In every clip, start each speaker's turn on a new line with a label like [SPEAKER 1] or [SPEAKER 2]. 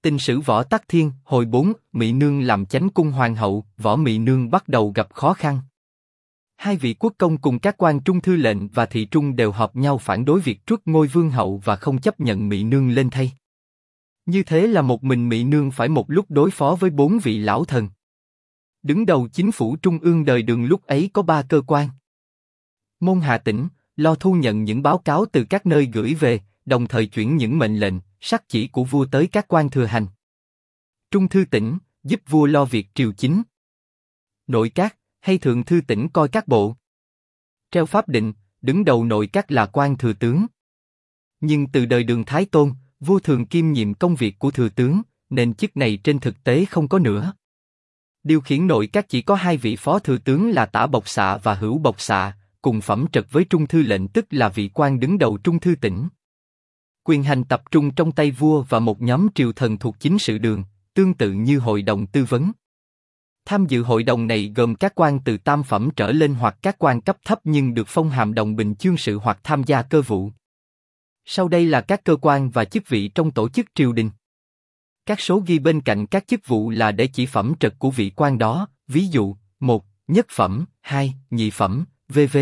[SPEAKER 1] Tình sử Võ Tắc Thiên, hồi 4, Mị Nương làm chánh cung hoàng hậu, Võ Mị Nương bắt đầu gặp khó khăn. Hai vị quốc công cùng các quan trung thư lệnh và thị trung đều họp nhau phản đối việc truất ngôi vương hậu và không chấp nhận Mị Nương lên thay. Như thế là một mình Mị Nương phải một lúc đối phó với 4 vị lão thần. Đứng đầu chính phủ trung ương đời Đường lúc ấy có 3 cơ quan. Môn Hạ Tĩnh, lo thu nhận những báo cáo từ các nơi gửi về, đồng thời chuyển những mệnh lệnh, sắc chỉ của vua tới các quan thừa hành. Trung Thư Tỉnh, giúp vua lo việc triều chính. Nội các, hay Thượng Thư Tỉnh coi các bộ. Treo pháp định, đứng đầu nội các là quan thừa tướng. Nhưng từ đời Đường Thái Tôn, vua thường kiêm nhiệm công việc của thừa tướng, nên chức này trên thực tế không có nữa. Điều khiển nội các chỉ có 2 vị phó thừa tướng là Tả Bộc Xạ và Hữu Bộc Xạ, cùng phẩm trật với Trung Thư lệnh, tức là vị quan đứng đầu Trung Thư Tỉnh. Quyền hành tập trung trong tay vua và một nhóm triều thần thuộc chính sự đường, tương tự như hội đồng tư vấn. Tham dự hội đồng này gồm các quan từ tam phẩm trở lên hoặc các quan cấp thấp nhưng được phong hàm đồng bình chương sự hoặc tham gia cơ vụ. Sau đây là các cơ quan và chức vị trong tổ chức triều đình. Các số ghi bên cạnh các chức vụ là để chỉ phẩm trật của vị quan đó, ví dụ, 1. Nhất phẩm, 2. Nhị phẩm, v.v.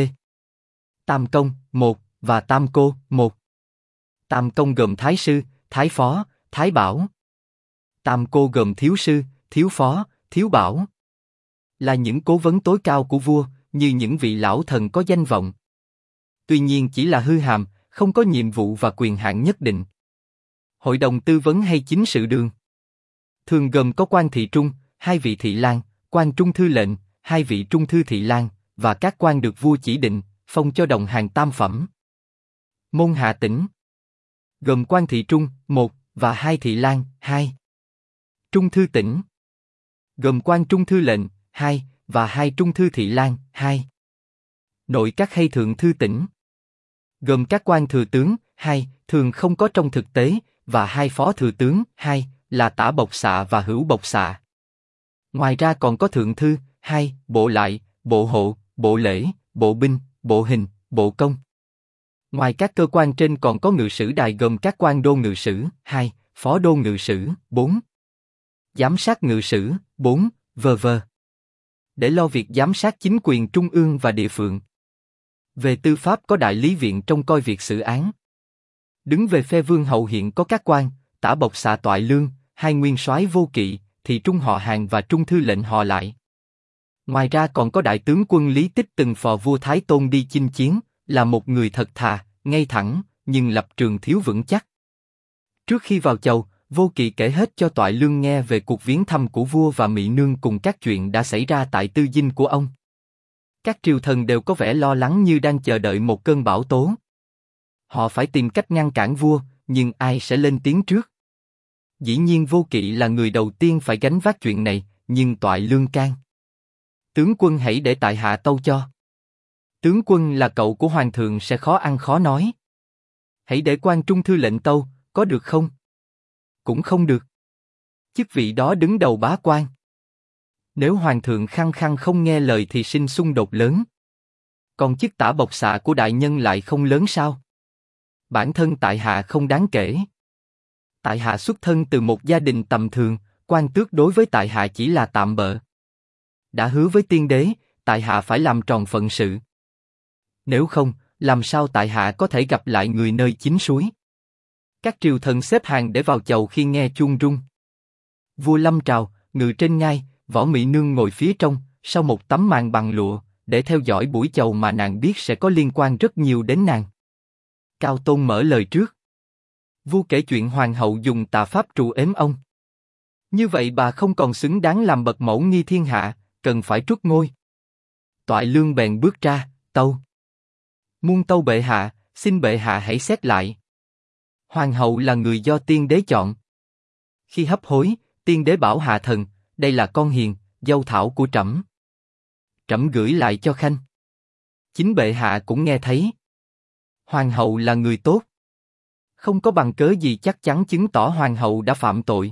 [SPEAKER 1] Tam công, 1, và tam cô, 1. Tam công gồm thái sư, thái phó, thái bảo. Tam cô gồm thiếu sư, thiếu phó, thiếu bảo. Là những cố vấn tối cao của vua, như những vị lão thần có danh vọng. Tuy nhiên chỉ là hư hàm, không có nhiệm vụ và quyền hạn nhất định. Hội đồng tư vấn hay chính sự đường thường gồm có quan thị trung, 2 vị thị lang, quan trung thư lệnh, 2 vị trung thư thị lang, và các quan được vua chỉ định, phong cho đồng hàng tam phẩm. Môn Hạ Tĩnh gồm quan thị trung, 1, và 2 thị lang, 2. Trung Thư Tỉnh gồm quan trung thư lệnh, 2, và 2 trung thư thị lang, 2. Nội các hay Thượng Thư Tỉnh gồm các quan thừa tướng, 2, thường không có trong thực tế, và 2 phó thừa tướng, 2, là Tả Bộc Xạ và Hữu Bộc Xạ. Ngoài ra còn có Thượng Thư, 2, bộ lại, bộ hộ, bộ lễ, bộ binh, bộ hình, bộ công. Ngoài các cơ quan trên còn có ngự sử đài gồm các quan đô ngự sử, 2, phó đô ngự sử, 4. Giám sát ngự sử, 4, v.v. Để lo việc giám sát chính quyền trung ương và địa phương. Về tư pháp có đại lý viện trông coi việc xử án. Đứng về phe vương hậu hiện có các quan, Tả Bộc Xạ Toại Lương, 2 nguyên soái Vô Kỵ, thị trung họ Hàng và trung thư lệnh họ Lại. Ngoài ra còn có đại tướng quân Lý Tích từng phò vua Thái Tôn đi chinh chiến, là một người thật thà, ngay thẳng, nhưng lập trường thiếu vững chắc. Trước khi vào chầu, Vô Kỵ kể hết cho Toại Lương nghe về cuộc viếng thăm của vua và Mị Nương cùng các chuyện đã xảy ra tại tư dinh của ông. Các triều thần đều có vẻ lo lắng như đang chờ đợi một cơn bão tố. Họ phải tìm cách ngăn cản vua, nhưng ai sẽ lên tiếng trước? Dĩ nhiên Vô Kỵ là người đầu tiên phải gánh vác chuyện này, nhưng Toại Lương can. Tướng quân hãy để tại hạ tâu cho. Tướng quân là cậu của hoàng thượng sẽ khó ăn khó nói. Hãy để quan trung thư lệnh tâu, có được không? Cũng không được. Chức vị đó đứng đầu bá quan. Nếu hoàng thượng khăng khăng không nghe lời thì sinh xung đột lớn. Còn chức Tả Bộc Xạ của đại nhân lại không lớn sao? Bản thân tại hạ không đáng kể. Tại hạ xuất thân từ một gia đình tầm thường, quan tước đối với tại hạ chỉ là tạm bợ. Đã hứa với tiên đế, tại hạ phải làm tròn phận sự. Nếu không, làm sao tại hạ có thể gặp lại người nơi chính suối? Các triều thần xếp hàng để vào chầu khi nghe chuông rung. Vua lâm trào, ngự trên ngai, Võ Mị Nương ngồi phía trong, sau một tấm màn bằng lụa, để theo dõi buổi chầu mà nàng biết sẽ có liên quan rất nhiều đến nàng. Cao Tôn mở lời trước. Vua kể chuyện hoàng hậu dùng tà pháp trù ếm ông. Như vậy bà không còn xứng đáng làm bậc mẫu nghi thiên hạ, cần phải truất ngôi. Toại Lương bèn bước ra, tâu. Muôn tâu bệ hạ, xin bệ hạ hãy xét lại. Hoàng hậu là người do tiên đế chọn. Khi hấp hối, tiên đế bảo hạ thần, đây là con hiền, dâu thảo của trẫm. Trẫm gửi lại cho khanh. Chính bệ hạ cũng nghe thấy. Hoàng hậu là người tốt. Không có bằng cớ gì chắc chắn chứng tỏ hoàng hậu đã phạm tội.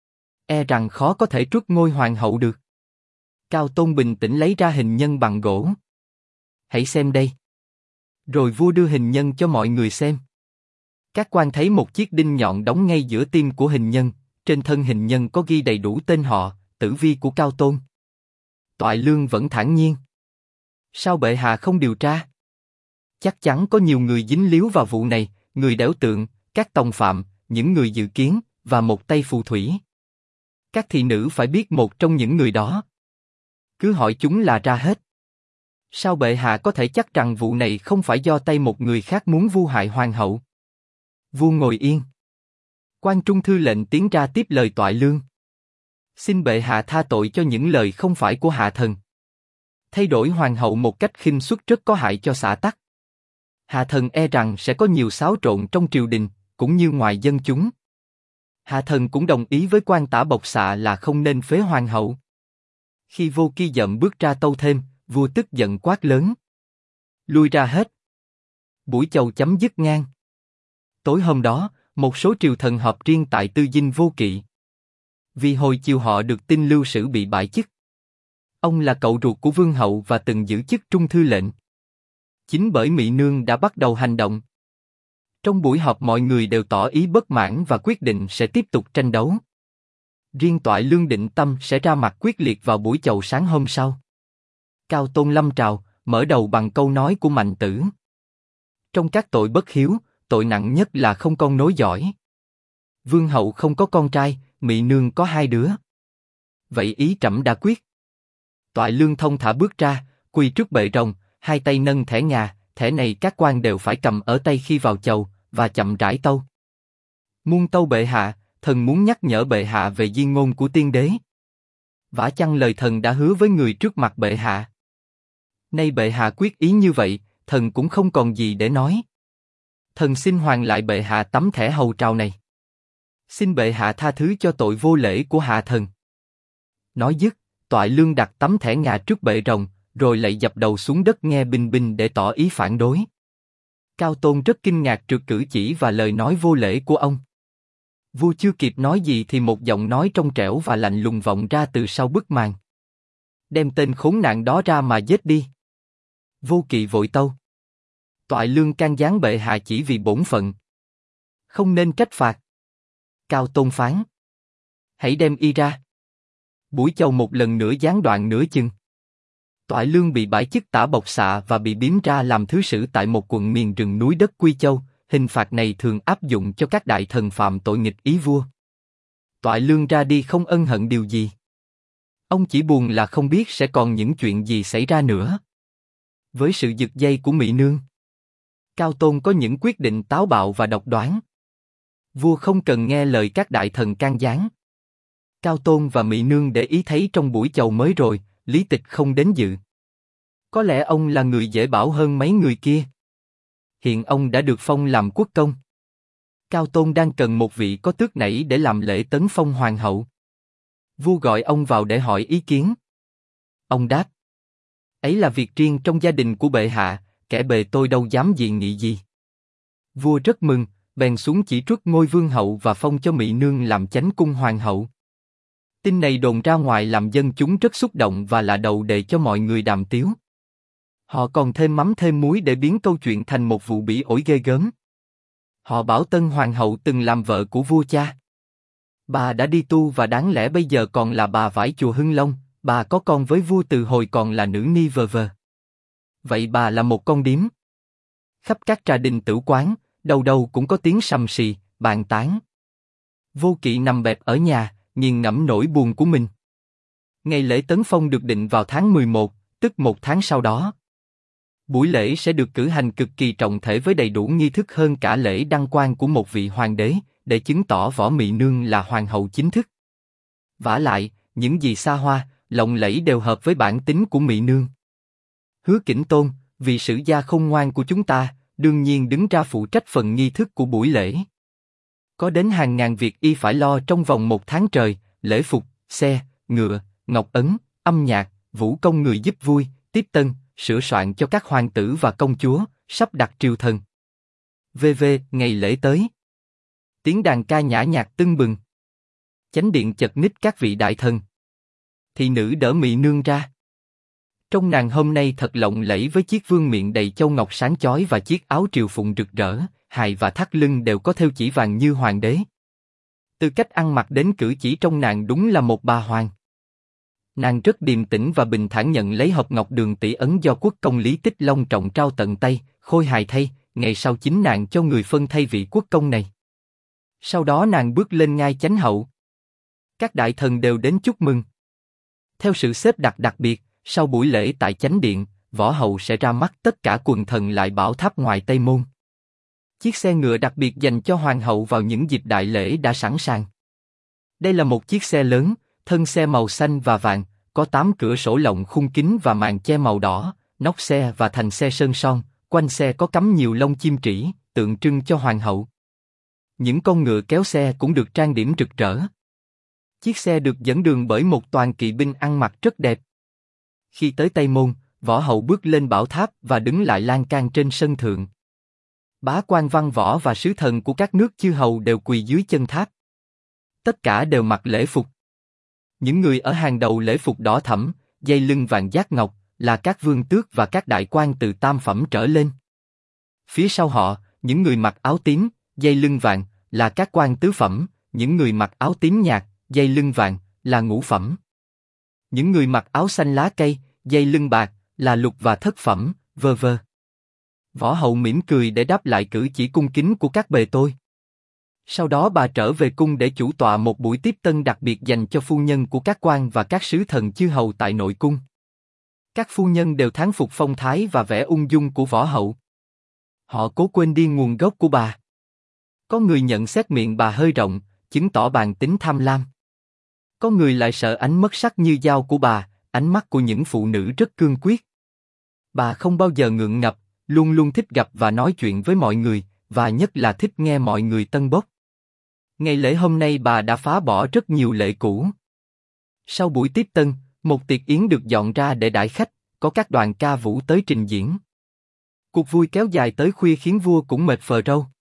[SPEAKER 1] E rằng khó có thể truất ngôi hoàng hậu được. Cao Tôn bình tĩnh lấy ra hình nhân bằng gỗ. Hãy xem đây. Rồi vua đưa hình nhân cho mọi người xem. Các quan thấy một chiếc đinh nhọn đóng ngay giữa tim của hình nhân, Trên thân hình nhân có ghi đầy đủ tên họ, tử vi của Cao Tôn. Toại Lương vẫn thản nhiên. Sao bệ hạ không điều tra? Chắc chắn có nhiều người dính líu vào vụ này, người đẽo tượng, các tòng phạm, những người dự kiến, và một tay phù thủy. Các thị nữ phải biết một trong những người đó. Cứ hỏi chúng là ra hết. Sao bệ hạ có thể chắc rằng vụ này không phải do tay một người khác muốn vu hại hoàng hậu? Vua ngồi yên. Quan trung thư lệnh tiến ra tiếp lời Toại Lương. Xin bệ hạ tha tội cho những lời không phải của hạ thần. Thay đổi hoàng hậu một cách khinh suất rất có hại cho xã tắc. Hạ thần e rằng sẽ có nhiều xáo trộn trong triều đình, cũng như ngoài dân chúng. Hạ thần cũng đồng ý với quan tả Bộc Xạ là không nên phế hoàng hậu. Khi Vô Ki giận bước ra tâu thêm, vua tức giận quát lớn. Lui ra hết. Buổi chầu chấm dứt ngang. Tối hôm đó, một số triều thần họp riêng tại tư dinh Vô Kỵ. Vì hồi chiều họ được tin Lưu Sử bị bãi chức. Ông là cậu ruột của vương hậu và từng giữ chức trung thư lệnh. Chính bởi Mị Nương đã bắt đầu hành động. Trong buổi họp mọi người đều tỏ ý bất mãn và quyết định sẽ tiếp tục tranh đấu. Riêng Toại Lương định tâm sẽ ra mặt quyết liệt vào buổi chầu sáng hôm sau. Cao Tôn lâm trào, mở đầu bằng câu nói của Mạnh Tử. Trong các tội bất hiếu, tội nặng nhất là không con nối dõi. Vương hậu không có con trai, Mị Nương có 2 đứa. Vậy ý trẫm đã quyết. Toại Lương thông thả bước ra, quỳ trước bệ rồng, 2 tay nâng thẻ ngà, thẻ này các quan đều phải cầm ở tay khi vào chầu, và chậm rãi tâu. Muôn tâu bệ hạ, thần muốn nhắc nhở bệ hạ về di ngôn của tiên đế. Vả chăng lời thần đã hứa với người trước mặt bệ hạ. Nay bệ hạ quyết ý như vậy, thần cũng không còn gì để nói. Thần xin hoàn lại bệ hạ tấm thẻ hầu trào này. Xin bệ hạ tha thứ cho tội vô lễ của hạ thần. Nói dứt, Toại Lương đặt tấm thẻ ngà trước bệ rồng, rồi lại dập đầu xuống đất nghe binh binh để tỏ ý phản đối. Cao Tôn rất kinh ngạc trước cử chỉ và lời nói vô lễ của ông. Vua chưa kịp nói gì thì một giọng nói trong trẻo và lạnh lùng vọng ra từ sau bức màn. Đem tên khốn nạn đó ra mà giết đi. Vô Kỵ vội tâu. Toại Lương can gián bệ hạ chỉ vì bổn phận. Không nên trách phạt. Cao Tôn phán. Hãy đem y ra. Buổi chầu một lần nữa gián đoạn nửa chừng. Toại Lương bị bãi chức tả Bộc Xạ và bị biếm ra làm thứ sử tại một quận miền rừng núi đất Quy Châu. Hình phạt này thường áp dụng cho các đại thần phạm tội nghịch ý vua. Toại Lương ra đi không ân hận điều gì. Ông chỉ buồn là không biết sẽ còn những chuyện gì xảy ra nữa. Với sự giật dây của Mị Nương, Cao Tôn có những quyết định táo bạo và độc đoán. Vua không cần nghe lời các đại thần can gián. Cao Tôn và Mị Nương để ý thấy trong buổi chầu mới rồi, Lý Tịch không đến dự. Có lẽ ông là người dễ bảo hơn mấy người kia. Hiện ông đã được phong làm quốc công. Cao Tôn đang cần một vị có tước nảy để làm lễ tấn phong hoàng hậu. Vua gọi ông vào để hỏi ý kiến. Ông đáp. Ấy là việc riêng trong gia đình của bệ hạ, kẻ bề tôi đâu dám dị nghị gì. Vua rất mừng, bèn xuống chỉ truất ngôi vương hậu và phong cho Mị Nương làm chánh cung hoàng hậu. Tin này đồn ra ngoài làm dân chúng rất xúc động và là đầu đề cho mọi người đàm tiếu. Họ còn thêm mắm thêm muối để biến câu chuyện thành một vụ bỉ ổi ghê gớm. Họ bảo Tân Hoàng hậu từng làm vợ của vua cha. Bà đã đi tu và đáng lẽ bây giờ còn là bà vải chùa Hưng Long, bà có con với vua từ hồi còn là nữ ni vờ vờ. Vậy bà là một con điếm. Khắp các trà đình tử quán, đâu đâu cũng có tiếng sầm sì, bàn tán. Vô Kỵ nằm bẹp ở nhà, nghiền ngẫm nỗi buồn của mình. Ngày lễ tấn phong được định vào tháng 11, tức 1 tháng sau đó. Buổi lễ sẽ được cử hành cực kỳ trọng thể với đầy đủ nghi thức hơn cả lễ đăng quang của một vị hoàng đế, để chứng tỏ Võ Mị Nương là hoàng hậu chính thức. Vả lại, những gì xa hoa, lộng lẫy đều hợp với bản tính của Mị Nương. Hứa Kỉnh Tôn, vị sử gia khôn ngoan của chúng ta, đương nhiên đứng ra phụ trách phần nghi thức của buổi lễ. Có đến hàng ngàn việc y phải lo trong vòng 1 tháng trời, lễ phục, xe, ngựa, ngọc ấn, âm nhạc, vũ công người giúp vui, tiếp tân, sửa soạn cho các hoàng tử và công chúa, sắp đặt triều thần. Ngày lễ tới. Tiếng đàn ca nhã nhạc tưng bừng. Chánh điện chật ních các vị đại thần. Thị nữ đỡ Mị Nương ra. Trông nàng hôm nay thật lộng lẫy với chiếc vương miện đầy châu ngọc sáng chói và chiếc áo triều phụng rực rỡ, hài và thắt lưng đều có thêu chỉ vàng như hoàng đế. Từ cách ăn mặc đến cử chỉ trong nàng đúng là một bà hoàng. Nàng rất điềm tĩnh và bình thản nhận lấy hộp ngọc đường tỷ ấn do quốc công Lý Tích long trọng trao tận tay, khôi hài thay, ngày sau chính nàng cho người phân thay vị quốc công này. Sau đó nàng bước lên ngai chánh hậu. Các đại thần đều đến chúc mừng. Theo sự xếp đặt đặc biệt, sau buổi lễ tại chánh điện, võ hậu sẽ ra mắt tất cả quần thần lại bảo tháp ngoài Tây Môn. Chiếc xe ngựa đặc biệt dành cho hoàng hậu vào những dịp đại lễ đã sẵn sàng. Đây là một chiếc xe lớn, thân xe màu xanh và vàng, có 8 cửa sổ lộng khung kính và màn che màu đỏ, nóc xe và thành xe sơn son, quanh xe có cắm nhiều lông chim trĩ, tượng trưng cho hoàng hậu. Những con ngựa kéo xe cũng được trang điểm rực rỡ. Chiếc xe được dẫn đường bởi một đoàn kỵ binh ăn mặc rất đẹp. Khi tới Tây Môn, võ hậu bước lên bảo tháp và đứng lại lan can trên sân thượng. Bá quan văn võ và sứ thần của các nước chư hầu đều quỳ dưới chân tháp. Tất cả đều mặc lễ phục. Những người ở hàng đầu lễ phục đỏ thẫm, dây lưng vàng giác ngọc, là các vương tước và các đại quan từ tam phẩm trở lên. Phía sau họ, những người mặc áo tím, dây lưng vàng, là các quan tứ phẩm, những người mặc áo tím nhạt, dây lưng vàng, là ngũ phẩm. Những người mặc áo xanh lá cây, dây lưng bạc, là lục và thất phẩm, v.v. Võ hậu mỉm cười để đáp lại cử chỉ cung kính của các bề tôi. Sau đó bà trở về cung để chủ tọa một buổi tiếp tân đặc biệt dành cho phu nhân của các quan và các sứ thần chư hầu tại nội cung. Các phu nhân đều thán phục phong thái và vẻ ung dung của võ hậu. Họ cố quên đi nguồn gốc của bà. Có người nhận xét miệng bà hơi rộng, chứng tỏ bản tính tham lam. Có người lại sợ ánh mất sắc như dao của bà, ánh mắt của những phụ nữ rất cương quyết. Bà không bao giờ ngượng ngập, luôn luôn thích gặp và nói chuyện với mọi người, và nhất là thích nghe mọi người tân bốc. Ngày lễ hôm nay bà đã phá bỏ rất nhiều lệ cũ. Sau buổi tiếp tân, một tiệc yến được dọn ra để đãi khách, có các đoàn ca vũ tới trình diễn. Cuộc vui kéo dài tới khuya khiến vua cũng mệt phờ râu.